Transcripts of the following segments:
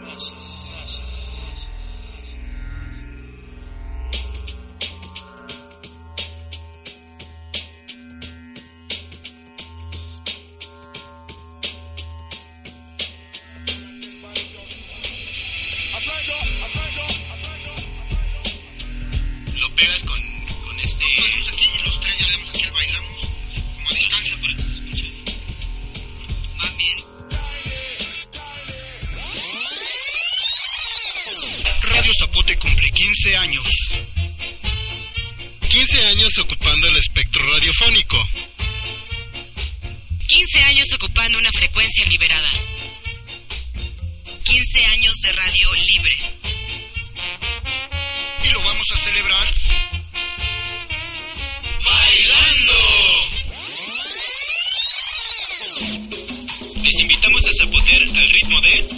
Lo pegas con este... Estamos aquí y los tres ya le damos aquí el bailamos, como a distancia para que se escuche. Más bien. Radio Zapote cumple 15 años. 15 años ocupando el espectro radiofónico. 15 años ocupando una frecuencia liberada. 15 años de radio libre. Y lo vamos a celebrar bailando. Les invitamos a zapotear al ritmo de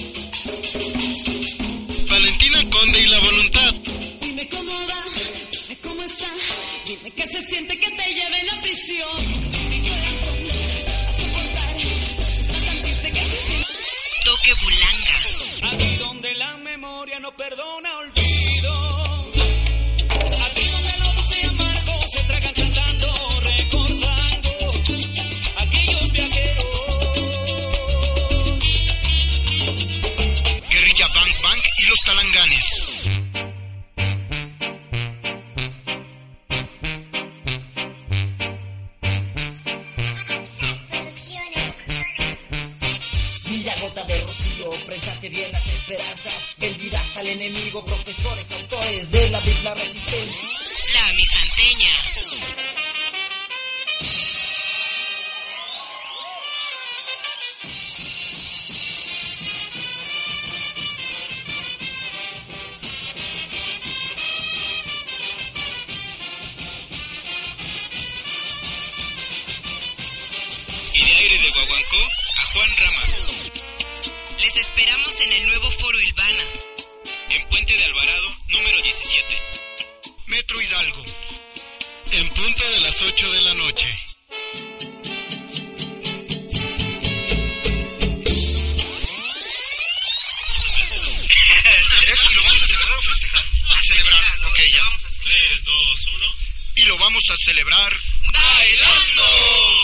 Valentina Conde y la Voluntad. Dime cómo va, dime cómo está, dime qué se siente que te lleven a prisión. Mi corazón va a soportar, está tan triste que se siente. Toque bulanga. Aquí donde la memoria no perdona olvido. Aquí donde lo dulce y amargo se tragan cantando, recordando aquellos viajeros. Guerrilla Bang Bang y los Talanganes. Mira gota de rocío, présate bien las esperanzas. Vendirás al enemigo, profesores, autores de la digna resistencia. La misanteña. Y de aire de Guaguancó a Juan Rama. Les esperamos en el nuevo Foro Ilvana. En Puente de Alvarado, número 17. Metro Hidalgo. En punto de las 8 de la noche. Eso, ¿lo vamos a celebrar o festejar? A celebrar, ok, ya. 3, 2, 1. Y lo vamos a celebrar ¡Bailando!